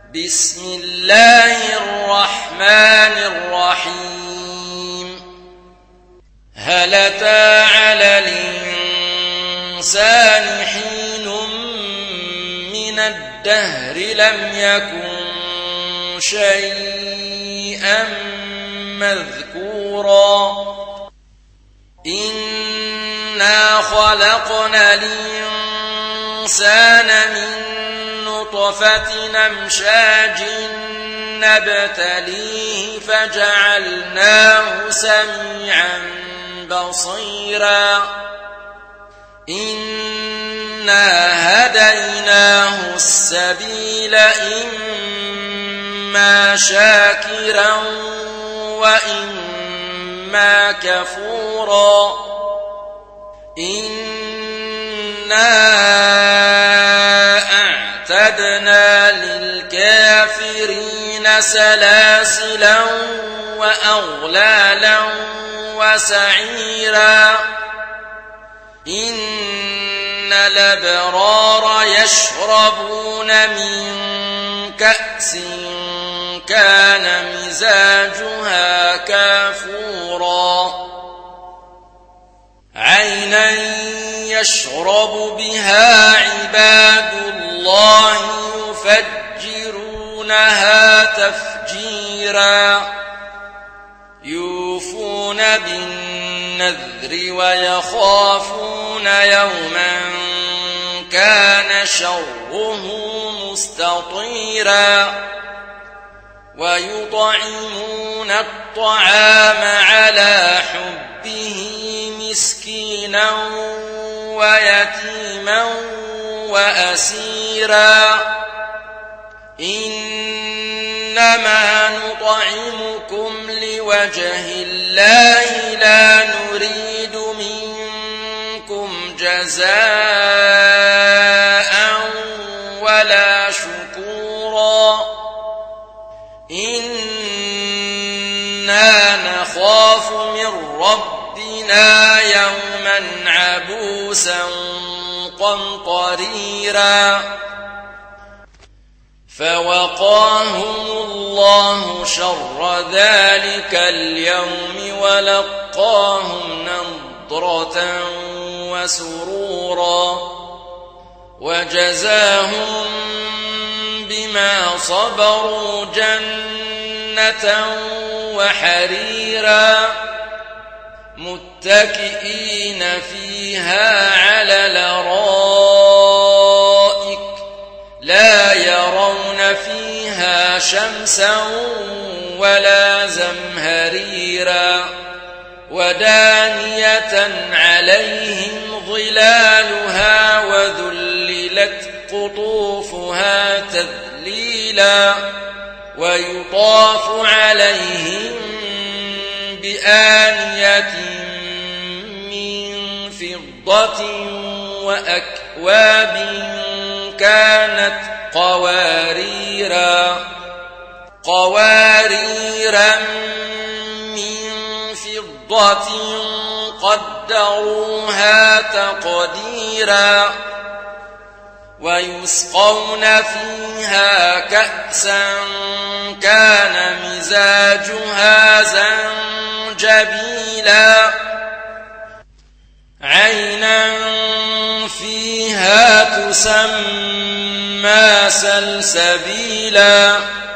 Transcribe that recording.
بسم الله الرحمن الرحيم هل أتى على الإنسان حين من الدهر لم يكن شيئا مذكورا إنا خلقنا الإنسان من نطفة أمشاج نبتليه فجعلناه سميعا بصيرا إنا هديناه السبيل إما شاكرا وإما كفورا إنا أعتدنا للكافرين سلاسلا وأغلالا وسعيرا إن الأبرار يشربون من كأس كان مزاجها كافورا عينا يشرب بها عباد الله يفجرونها تفجيرا يوفون بالنذر ويخافون يوما كان شره مستطيرا ويطعمون الطعام على حبه مسكينا ويتيما وأسيرا إنما نطعمكم لوجه الله لا نريد منكم جزاء ولا شكورا إنا نخاف من ربنا يوما عبوسا قمطريرا فوقاهم الله شر ذلك اليوم ولقاهم نضرة وسرورا وجزاهم بما صبروا جنة وحريرا متكئين فيها على الأرائك لا يرون فيها شمسا ولا زمهريرا ودانية عليهم ظلالها وذللت قطوفها تذليلا ويطاف عليهم بآنية من فضة وأكواب كانت قواريرا من فضة قدروها تقديرا ويسقون فيها كأسا كان مزاجها زنجبيلا عينا فيها تسمى سلسبيلا